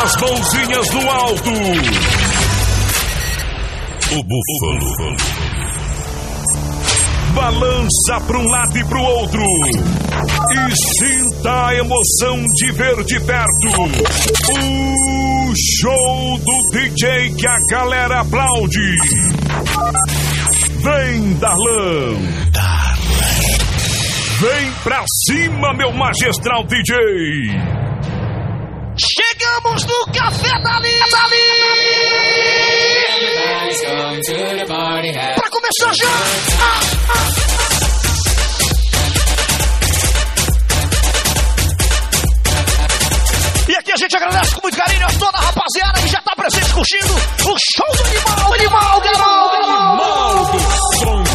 as mãozinhas do alto. O búfalo balança para um lado e para o outro e sinta a emoção de ver de perto o show do DJ que a galera aplaude. Vem, Darlan. Vem pra cima, meu magistral DJ. Chegamos no Café Dali. Pra começar já. E aqui a gente agradece com muito carinho a toda a rapaziada que já tá presente curtindo o show do animal, garoto. Animal do som.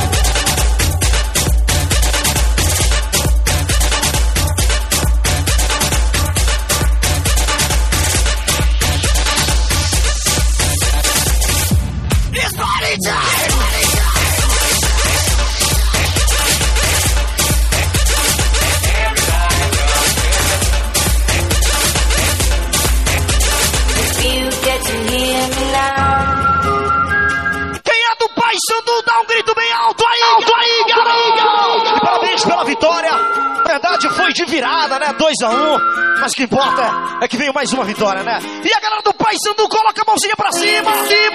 Quem é do Paysandu dá um grito bem alto aí, garoto! E parabéns pela vitória. Na verdade foi de virada, né? 2-1. Mas o que importa é que veio mais uma vitória, né? E a galera do Paysandu coloca a mãozinha pra cima.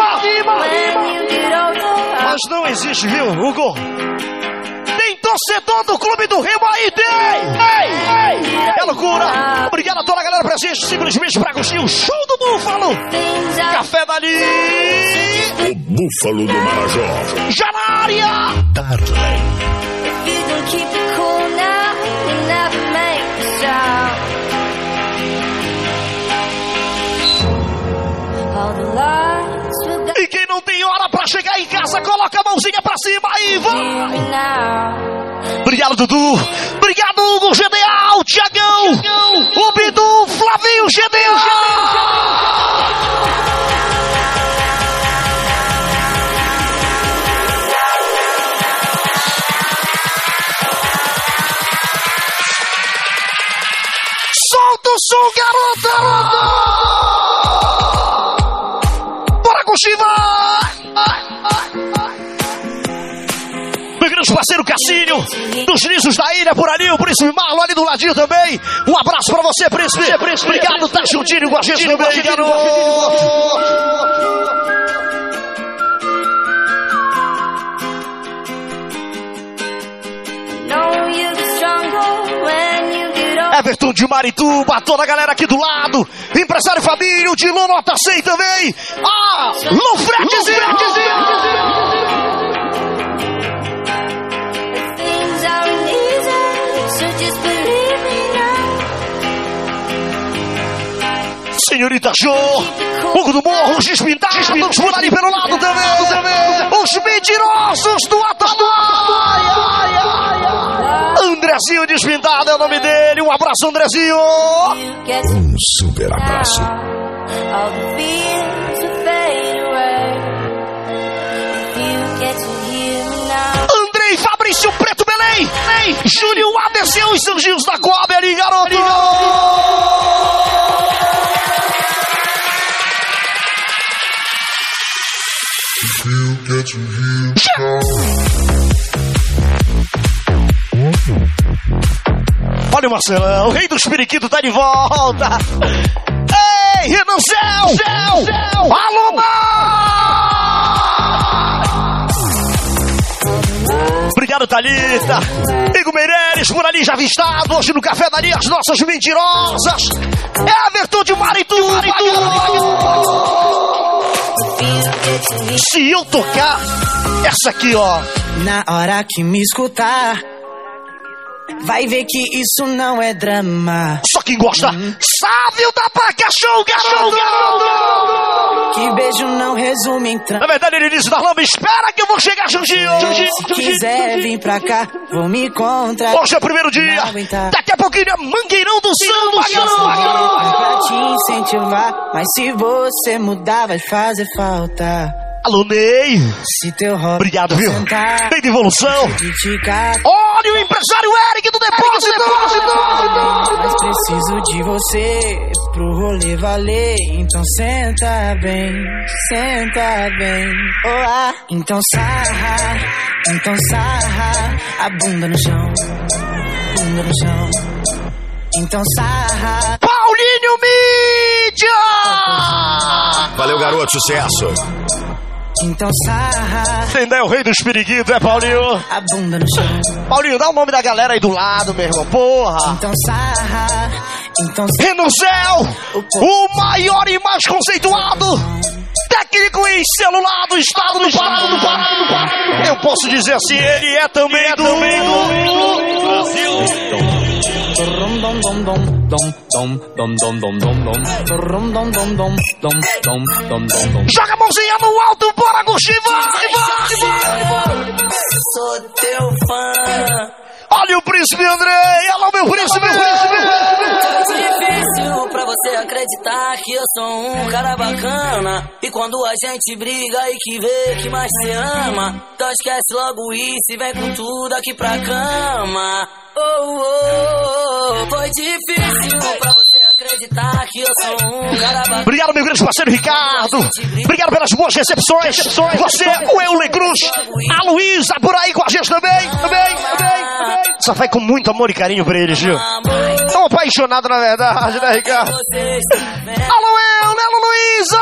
Mas não existe, viu, Hugo? Tem torcedor do Clube do Remo aí, tem! É loucura! Obrigado a toda a galera presente, simplesmente pra curtir o show do Búfalo! Café Dali! O Búfalo do Marajó. Já na área! Darlan. E quem não tem hora pra chegar em casa, coloca a mãozinha pra cima aí, vai! Obrigado, Dudu! Obrigado, Hugo Gedeal, Tiagão! O Bidu, Flavinho Gedeal! Solta o som, garota! Bora curtir, vai! Meu grande parceiro Cassinho, dos lisos da ilha por ali, o Príncipe Marlon ali do ladinho também. Um abraço pra você, Príncipe. Obrigado, tá juntinho com a gente também, garoto. Everton de Marituba, toda a galera aqui do lado. Empresário Fabinho, de Nota 100 também. Ah, Lufretezinho. Senhorita Jô, Hugo do Morro, os despintados por ali pelo lado também. Os mentirosos do Atalaia. Andrezinho Despintado é o nome dele. Um abraço, Andrezinho. Um super abraço. Andrei Fabrício Preto Belém. Júlio ADC, os anjinhos da Coab ali, garoto. Olha o Marcelão, o rei dos periquitos tá de volta. Ei, Renan Céu! Alô, obrigado, Thalita. Igor Meireles, por ali já avistado. Hoje no Café Dali, as nossas mentirosas. Everton de Marituba. Se eu tocar essa aqui, ó. Na hora que me escutar, vai ver que isso não é drama. Só quem gosta sabe o da Paca Show, garoto. Que beijo não resume em trama. Na verdade, ele disse, Darlan, espera que eu vou chegar juntinho. Se quiser vir pra cá, vou me encontrar. Hoje é o primeiro dia. Daqui a pouquinho é Mangueirão do Samba. Pra te incentivar, mas se você mudar, vai fazer falta. Alô, Ney. Se teu hobby obrigado, viu? sentar, Tem de evolução. Olha o empresário Eric do Depósito. Mas preciso de você pro rolê valer. Então senta bem, oh, ah. Então sarra a bunda no chão, bunda no chão. Então sarra. Paulinho Mídia! Valeu, garoto, sucesso. Então sarra. Entendeu? O rei dos periquitos, é Paulinho? A bunda no chão. Paulinho, dá o nome da galera aí do lado, meu irmão. Porra! Então sarra. Então Renuzell, o maior e mais conceituado técnico em celular do estado do Pará. Eu posso dizer assim, ele é também do Brasil. Joga a mãozinha no alto, bora Guxiva! Sou teu fã. Olha o príncipe André, olha o meu príncipe. Difícil pra você acreditar que eu sou um cara bacana. E quando a gente briga e que vê que mais se ama, então esquece logo isso e vem com tudo aqui pra cama. Foi difícil pra você acreditar que eu sou um cara bacana. Obrigado, meu grande parceiro Ricardo. Obrigado pelas boas recepções. Você, o Euler Cruz, a Luísa por aí com a gente também. Só vai com muito amor e carinho pra eles, viu? Tão apaixonado na verdade, né, Ricardo? Alô, Euler, alô, Luísa!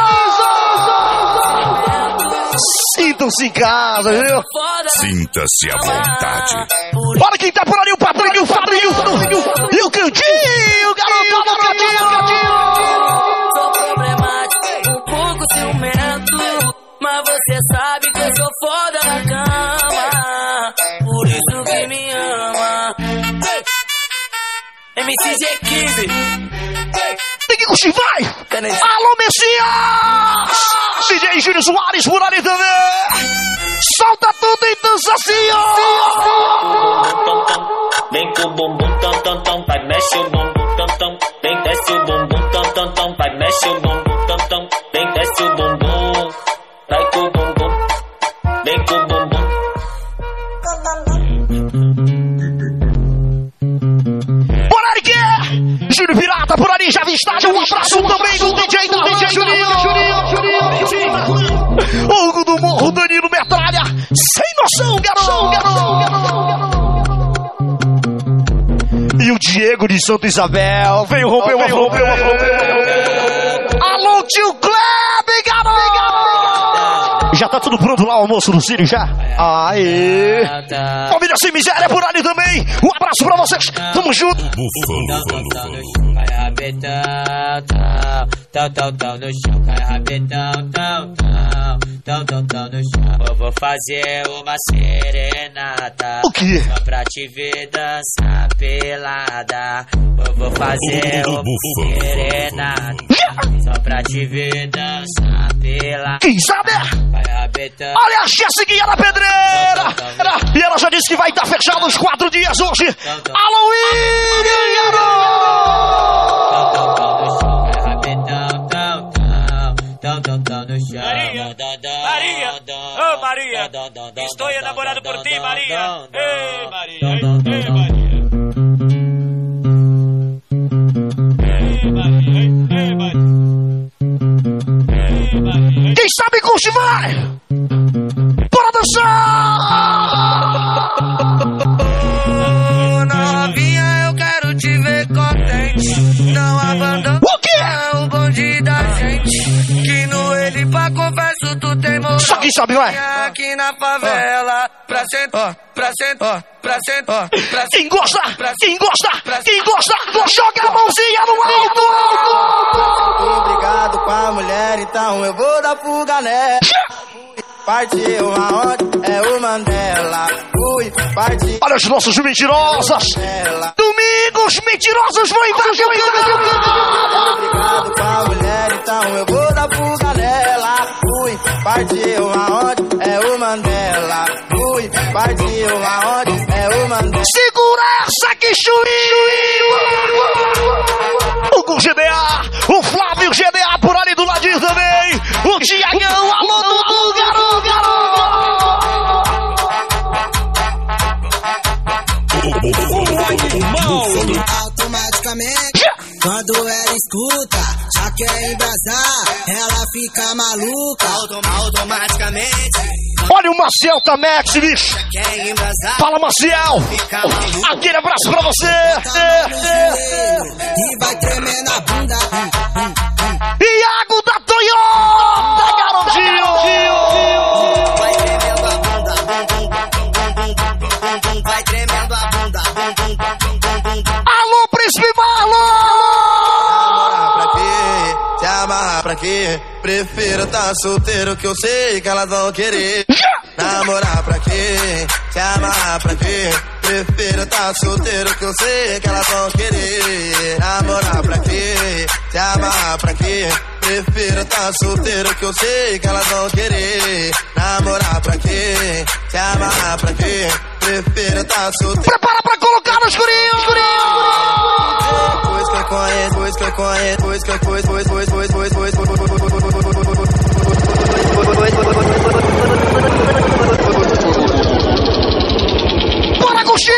Sintam-se em casa, viu? Sinta-se à vontade. Olha quem tá por ali, o Fabrinho e o Cantinho, garoto, Cantinho. Sou problemático, um pouco ciumento, mas você sabe que eu sou foda na cama, por isso que me ama. MCG15. Tem que curtir, vai! Alô, Messias! DJ Júnior Soares por ali também! Solta tudo e dança assim, ó! Vem com o bumbum, tam, tam, vai, mexe o bumbum, tam, tam. Vem, desce o bumbum, tam, tam, vai, mexe o bumbum, tam, tam. Vem, desce o bumbum, vai com o bumbum, vem com o bumbum. Por ali que é! Júnior Pirata por ali, já avistado. Um abraço também do DJ Juninho. Hugo do Morro, Danilo Metralha. Sem noção, garoto. E o Diego de Santa Isabel. Veio, rompeu. Alô, tio Kleber, garoto. Já tá tudo pronto lá, o almoço do Círio, já? Aê! Família Sem Miséria por ali também. Um abraço pra vocês. Tamo junto. Vai rabetão, tal no chão. Vai rabetão, tal no chão. Eu vou fazer uma serenata. O quê? Só pra te ver dançar pelada. Eu vou fazer uma serenata. Só pra te ver dançar pelada. Quem sabe? Olha a Jéssica na pedreira! E ela já disse que vai estar fechado os 4 dias hoje. Halloween, Maria, estou enamorado por ti, Maria. Ei, Maria. Quem sabe curte, vai! Bora dançar! Novinha, eu quero te ver contente. Não abandona O quê? o bonde da gente. Que no ele pra confesso tu tem moral. Só quem sabe, vai! Aqui na favela, pra sentar. Quem gosta, joga a mãozinha no alto! Obrigado com a mulher, então eu vou dar fuga nela. Partiu aonde? É o Mandela. Partiu. Olha os nossos mentirosos! Domingos mentirosos vão invadir o Obrigado com a mulher, então eu vou dar fuga nela. Partiu aonde? É o Mandela. Partiu aonde? É o Mandela. Segura essa que chuinho! O GDA, o Flávio GDA por ali do ladinho também. O Tiagão, alô do garoto. Automaticamente Quando ela escuta, já quer embrasar, ela fica maluca automaticamente. Olha o Maciel Tamex, bicho. Quer embrasar, Fala, Maciel. Aquele abraço pra você. e vai tremer na bunda. Iago da Toyota, garotinho. Vai tremendo a bunda. Vai tremendo a bunda. Alô, Príncipe Marlon. Se amarrar pra quê? Prefiro tá solteiro que eu sei que elas vão querer. Namorar pra quê? Se amarrar pra quê? Prefiro tá solteiro que eu sei que elas vão querer. Namorar pra quê? Se amarrar pra quê? Prefiro tá solteiro que eu sei que elas vão querer. Namorar pra quê? Se amarrar pra quê? Prefiro tá solteiro. Prepara pra colocar no escurinho. Pois que eu conheço, pois que eu conheço, pois que eu conheço, pois. Bora, Agostinho!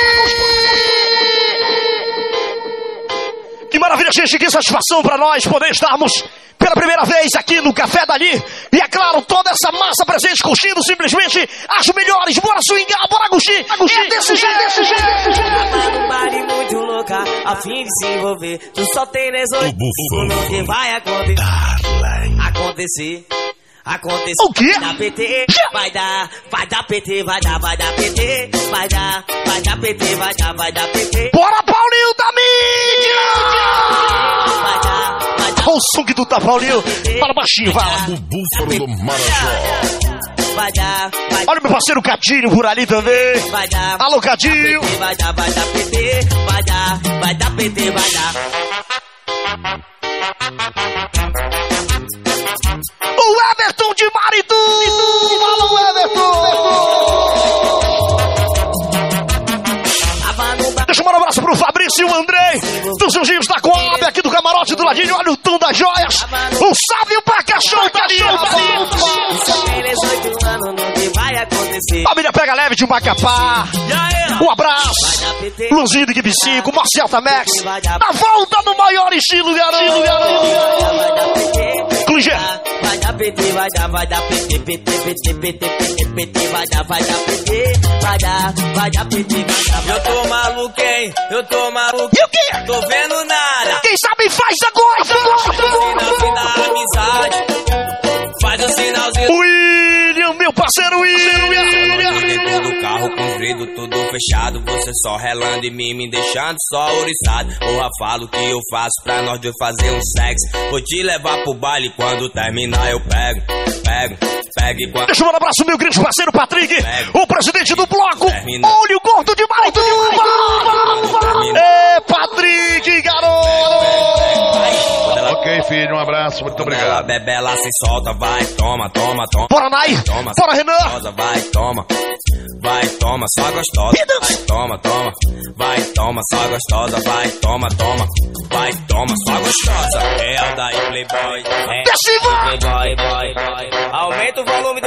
Que maravilha, gente, que satisfação pra nós poder estarmos pela primeira vez aqui no Café Dali. E é claro, toda essa massa presente curtindo simplesmente as melhores. Bora swingar, bora Agostinho! É desse jeito, desse jeito, desse jeito. Um baile muito louca, a fim de se envolver. Tu só tem 18, o que vai acontecer. O quê? Vai dar PT, vai dar PT, vai dar PT, vai dar PT, vai dar PT. Bora, Paulinho da mídia! Vai dar. Olha o som que tu tá, Paulinho. Fala baixinho, vai. O Búfalo do Marajó. Vai dar. Olha o meu parceiro Cadinho por ali também. Vai dar. Alô, Cadinho. Vai dar PT, vai dar PT, vai dar. O Everton de Maritu! Fala, o Everton! Deixa eu mandar um abraço pro Fabrício e o Andrei, dos Anjinhos da Coab, aqui do camarote do ladinho. Olha o tom das joias. Um salve pra cachorro tá ali, família Pega Leve de Macapá. Um abraço. Luzinho do Equipe 5, Marcel Tamex. Na volta do maior estilo, garoto. Clichê. Vai dar PT, vai dar PT, PT, vai dar PT, vai dar PT, vai dar. Eu tô maluco, hein? E o quê? Tô vendo nada. Quem sabe faz agora. Sinalzinho da amizade. Faz o sinalzinho. William, meu parceiro William. Dentro do carro com os vidros tudo fechado. Você só relando em mim, me deixando só ouriçado. Porra, falo o que eu faço pra nós dois fazer um sexo. Vou te levar pro baile, quando terminar eu pego e quando... Deixa eu mandar um abraço, meu grande parceiro Patrick, o presidente do bloco. Olha o gordo de Marituba. É, Patrick, garoto. Ok, filho, um abraço, muito obrigado. Ela bebe, ela se solta, vai, toma. Bora, Nai. Bora, Renan. Vai, toma, só gostosa. Vai, toma, vai, toma, só gostosa. Vai, toma, só gostosa. É o daí, Playboy. Desce, vai. Playboy. Aumenta o volume.